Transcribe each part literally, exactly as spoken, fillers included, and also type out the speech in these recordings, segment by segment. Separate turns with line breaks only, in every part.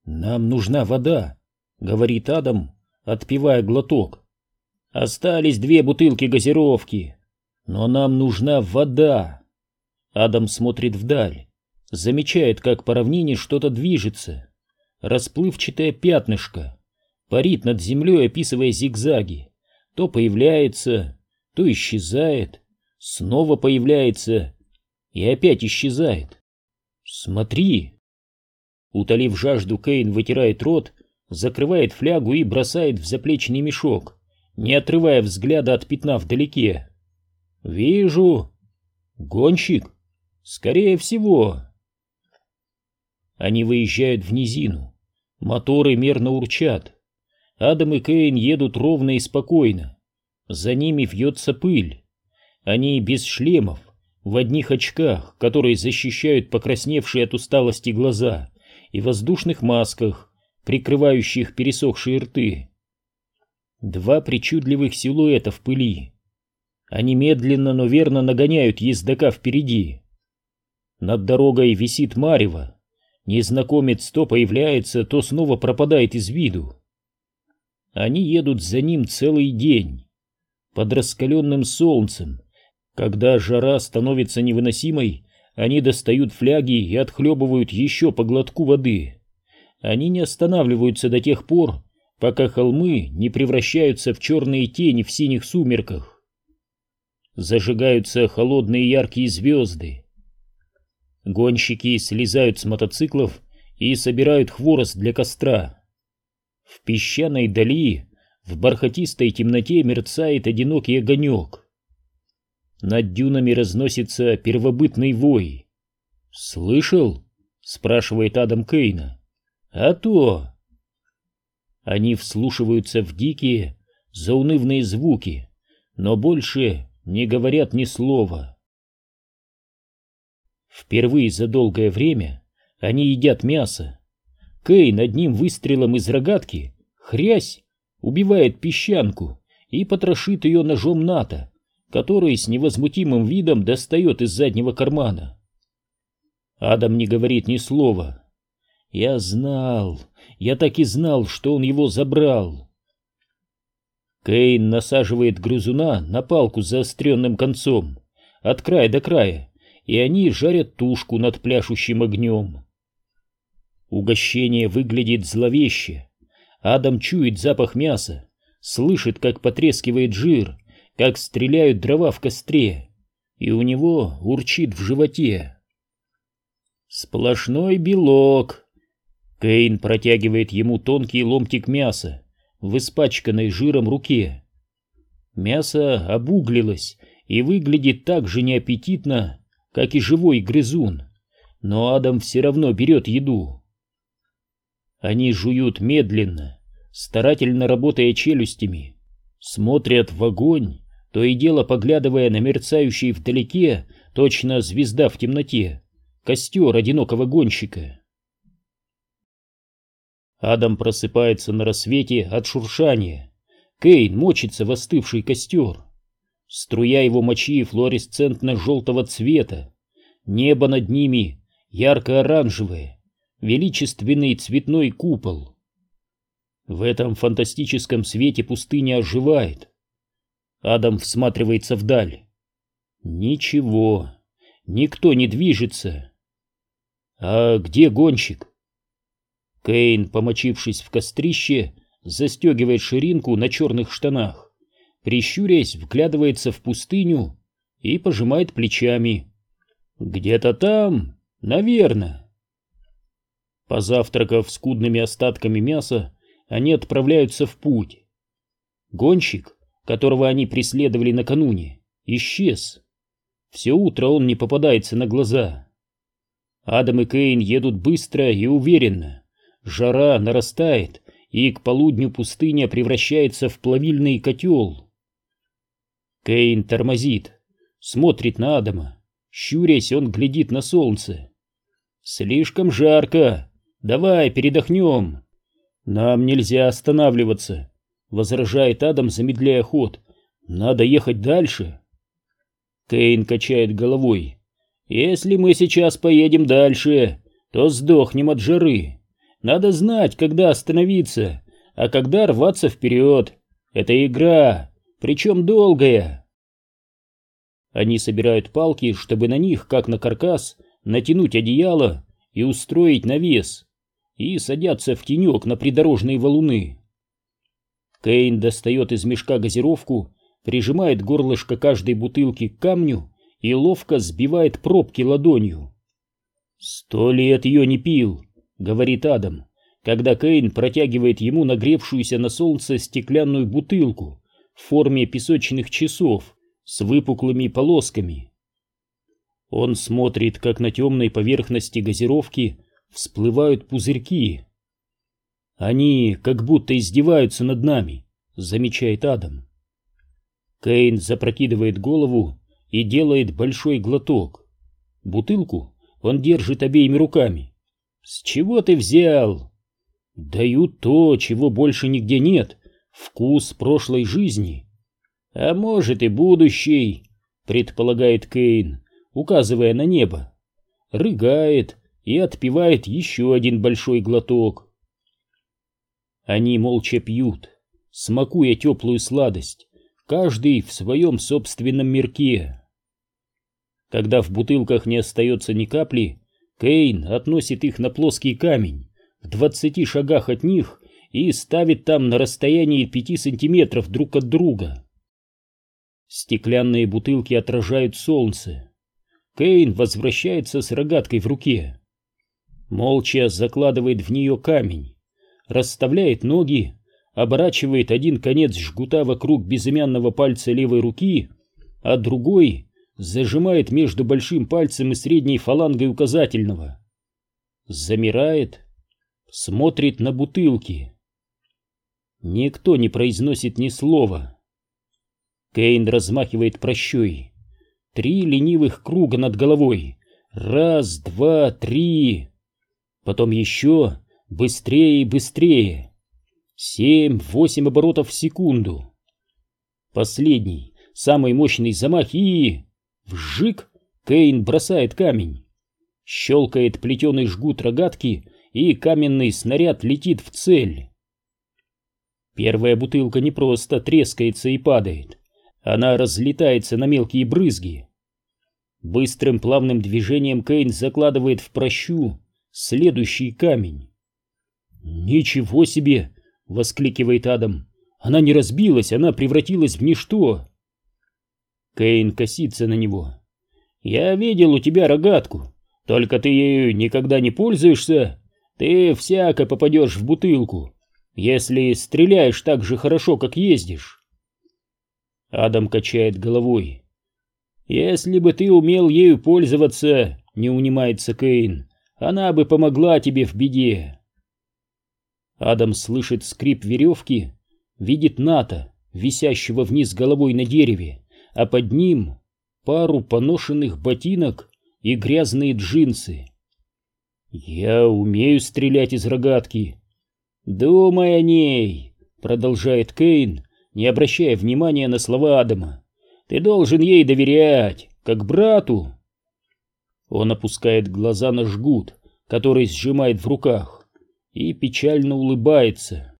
«Нам нужна вода», — говорит Адам, отпивая глоток. «Остались две бутылки газировки, но нам нужна вода». Адам смотрит вдаль, замечает, как по равнине что-то движется. Расплывчатое пятнышко парит над землей, описывая зигзаги. То появляется, то исчезает, снова появляется и опять исчезает. «Смотри!» Утолив жажду, Кейн вытирает рот, закрывает флягу и бросает в заплечный мешок, не отрывая взгляда от пятна вдалеке. «Вижу. Гонщик? Скорее всего». Они выезжают в низину. Моторы мерно урчат. Адам и Кейн едут ровно и спокойно. За ними вьется пыль. Они без шлемов, в одних очках, которые защищают покрасневшие от усталости глаза, и воздушных масках, прикрывающих пересохшие рты. Два причудливых силуэта в пыли. Они медленно, но верно нагоняют ездока впереди. Над дорогой висит марево. Незнакомец то появляется, то снова пропадает из виду. Они едут за ним целый день. Под раскаленным солнцем, когда жара становится невыносимой, они достают фляги и отхлебывают еще по глотку воды. Они не останавливаются до тех пор, пока холмы не превращаются в черные тени в синих сумерках. Зажигаются холодные яркие звезды. Гонщики слезают с мотоциклов и собирают хворост для костра. В песчаной дали, в бархатистой темноте мерцает одинокий огонек. Над дюнами разносится первобытный вой. «Слышал?» — спрашивает Адам Кейна. «А то!» Они вслушиваются в дикие, заунывные звуки, но больше не говорят ни слова. Впервые за долгое время они едят мясо. Кейн одним выстрелом из рогатки, хрясь, убивает песчанку и потрошит ее ножом ната, который с невозмутимым видом достает из заднего кармана. Адам не говорит ни слова. «Я знал, я так и знал, что он его забрал». Кейн насаживает грызуна на палку с заостренным концом, от края до края, и они жарят тушку над пляшущим огнем. Угощение выглядит зловеще. Адам чует запах мяса, слышит, как потрескивает жир, как стреляют дрова в костре, и у него урчит в животе. «Сплошной белок!» Кейн протягивает ему тонкий ломтик мяса в испачканной жиром руке. Мясо обуглилось и выглядит так же неаппетитно, как и живой грызун, но Адам все равно берет еду. Они жуют медленно, старательно работая челюстями, смотрят в огонь, то и дело поглядывая на мерцающий вдалеке, точно звезда в темноте, костер одинокого гонщика. Адам просыпается на рассвете от шуршания. Кейн мочится в остывший костер. Струя его мочи флуоресцентно-желтого цвета. Небо над ними ярко-оранжевое, величественный цветной купол. В этом фантастическом свете пустыня оживает. Адам всматривается вдаль. Ничего, никто не движется. А где гонщик? Кейн, помочившись в кострище, застегивает ширинку на черных штанах, прищурясь, вглядывается в пустыню и пожимает плечами. Где-то там, наверное. Позавтракав скудными остатками мяса, они отправляются в путь. Гонщик, которого они преследовали накануне, исчез. Все утро он не попадается на глаза. Адам и Кейн едут быстро и уверенно. Жара нарастает, и к полудню пустыня превращается в плавильный котел. Кейн тормозит, смотрит на Адама. Щурясь, он глядит на солнце. «Слишком жарко. Давай передохнем». «Нам нельзя останавливаться», — возражает Адам, замедляя ход. «Надо ехать дальше». Кейн качает головой. «Если мы сейчас поедем дальше, то сдохнем от жары. Надо знать, когда остановиться, а когда рваться вперед. Это игра, причем долгая. Они собирают палки, чтобы на них, как на каркас, натянуть одеяло и устроить навес, и садятся в тенек на придорожные валуны. Кейн достает из мешка газировку, прижимает горлышко каждой бутылки к камню и ловко сбивает пробки ладонью. «Сто лет ее не пил», — говорит Адам, когда Кейн протягивает ему нагревшуюся на солнце стеклянную бутылку в форме песочных часов с выпуклыми полосками. Он смотрит, как на темной поверхности газировки всплывают пузырьки. «Они как будто издеваются над нами», — замечает Адам. Кейн запрокидывает голову и делает большой глоток. Бутылку он держит обеими руками. «С чего ты взял?» «Даю то, чего больше нигде нет, вкус прошлой жизни». «А может и будущей», — предполагает Кейн, указывая на небо. Рыгает и отпивает еще один большой глоток. Они молча пьют, смакуя теплую сладость, каждый в своем собственном мирке. Когда в бутылках не остается ни капли, Кейн относит их на плоский камень в двадцати шагах от них и ставит там на расстоянии пяти сантиметров друг от друга. Стеклянные бутылки отражают солнце. Кейн возвращается с рогаткой в руке. Молча закладывает в нее камень, расставляет ноги, оборачивает один конец жгута вокруг безымянного пальца левой руки, а другой зажимает между большим пальцем и средней фалангой указательного. Замирает, смотрит на бутылки. Никто не произносит ни слова. Кейн размахивает прощой. Три ленивых круга над головой. Раз, два, три. Потом еще быстрее и быстрее. Семь, восемь оборотов в секунду. Последний, самый мощный замах и... Вжик! Кейн бросает камень. Щелкает плетеный жгут рогатки, и каменный снаряд летит в цель. Первая бутылка не просто трескается и падает. Она разлетается на мелкие брызги. Быстрым плавным движением Кейн закладывает в прощу следующий камень. «Ничего себе!» — воскликивает Адам. «Она не разбилась, она превратилась в ничто!» Кейн косится на него. «Я видел у тебя рогатку, только ты ею никогда не пользуешься. Ты всяко попадешь в бутылку, если стреляешь так же хорошо, как ездишь». Адам качает головой. «Если бы ты умел ею пользоваться, — не унимается Кейн, — она бы помогла тебе в беде». Адам слышит скрип веревки, видит Ната, висящего вниз головой на дереве, а под ним пару поношенных ботинок и грязные джинсы. «Я умею стрелять из рогатки». «Думай о ней», — продолжает Кейн, не обращая внимания на слова Адама. «Ты должен ей доверять, как брату». Он опускает глаза на жгут, который сжимает в руках, и печально улыбается.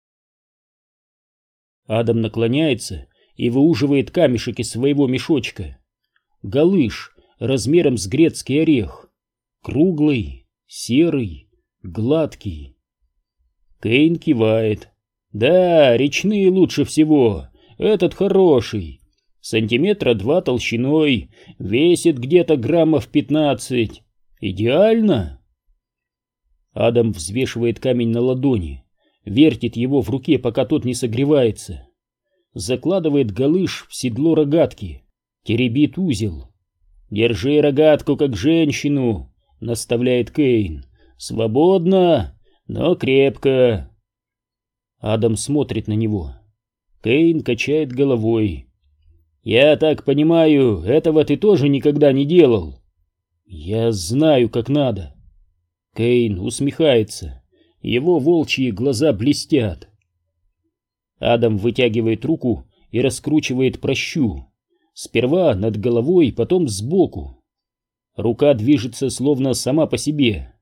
Адам наклоняется и выуживает камешек из своего мешочка. Галыш размером с грецкий орех, круглый, серый, гладкий. Кейн кивает. «Да, речные лучше всего. Этот хороший. Сантиметра два толщиной, весит где-то граммов пятнадцать. Идеально!» Адам взвешивает камень на ладони, вертит его в руке, пока тот не согревается. Закладывает галыш в седло рогатки, теребит узел. «Держи рогатку, как женщину», — наставляет Кейн. «Свободно, но крепко». Адам смотрит на него. Кейн качает головой. «Я так понимаю, этого ты тоже никогда не делал?» «Я знаю, как надо». Кейн усмехается. Его волчьи глаза блестят. Адам вытягивает руку и раскручивает пращу. Сперва над головой, потом сбоку. Рука движется словно сама по себе.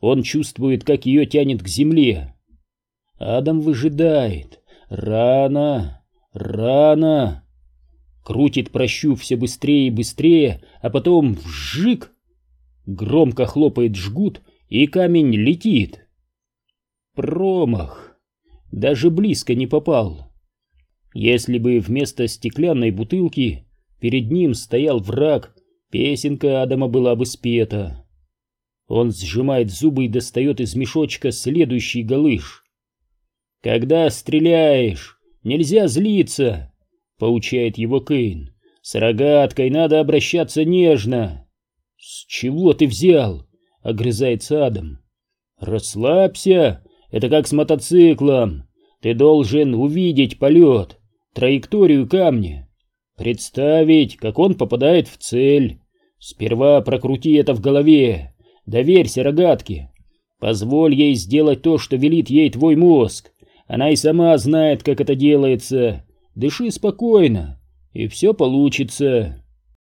Он чувствует, как ее тянет к земле. Адам выжидает. Рано, рано. Крутит прощу все быстрее и быстрее, а потом вжик. Громко хлопает жгут, и камень летит. Промах. Даже близко не попал. Если бы вместо стеклянной бутылки перед ним стоял враг, песенка Адама была бы спета. Он сжимает зубы и достает из мешочка следующий галыш. «Когда стреляешь, нельзя злиться», — поучает его Кейн. «С рогаткой надо обращаться нежно». «С чего ты взял?» — огрызается Адам. «Расслабься, это как с мотоциклом. Ты должен увидеть полет, траекторию камня, представить, как он попадает в цель. Сперва прокрути это в голове, доверься рогатке. Позволь ей сделать то, что велит ей твой мозг. Она и сама знает, как это делается. Дыши спокойно, и все получится».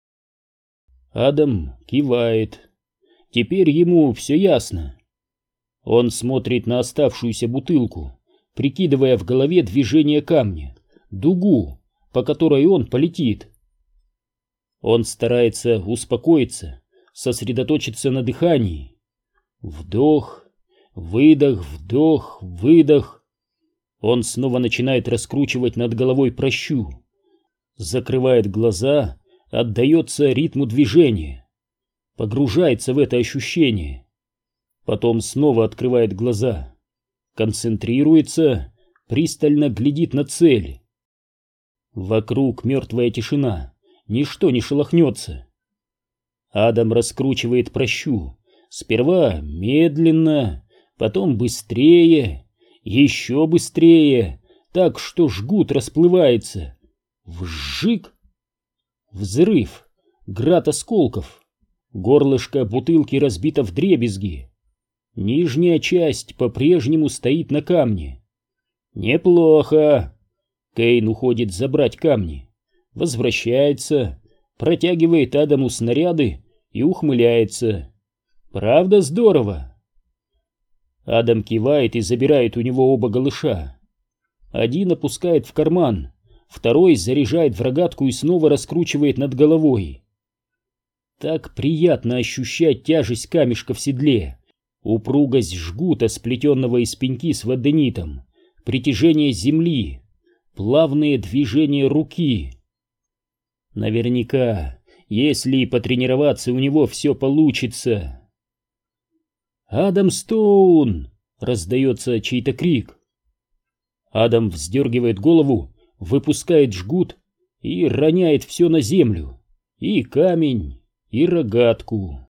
Адам кивает. Теперь ему все ясно. Он смотрит на оставшуюся бутылку, прикидывая в голове движение камня, дугу, по которой он полетит. Он старается успокоиться, сосредоточиться на дыхании. Вдох, выдох, вдох, выдох. Он снова начинает раскручивать над головой пращу, закрывает глаза, отдается ритму движения, погружается в это ощущение. Потом снова открывает глаза, концентрируется, пристально глядит на цель. Вокруг мертвая тишина, ничто не шелохнется. Адам раскручивает пращу, сперва медленно, потом быстрее, еще быстрее, так что жгут расплывается. Вжик! Взрыв! Град осколков! Горлышко бутылки разбито вдребезги. Нижняя часть по-прежнему стоит на камне. Неплохо. Кейн уходит забрать камни, возвращается, протягивает Адаму снаряды и ухмыляется. Правда здорово? Адам кивает и забирает у него оба галыша. Один опускает в карман, второй заряжает в рогатку и снова раскручивает над головой. Так приятно ощущать тяжесть камешка в седле, упругость жгута, сплетенного из пеньки с воденитом, притяжение земли, плавные движения руки. Наверняка, если потренироваться, у него все получится. «Адам Стоун!» — раздается чей-то крик. Адам вздергивает голову, выпускает жгут и роняет все на землю, и камень, и рогатку.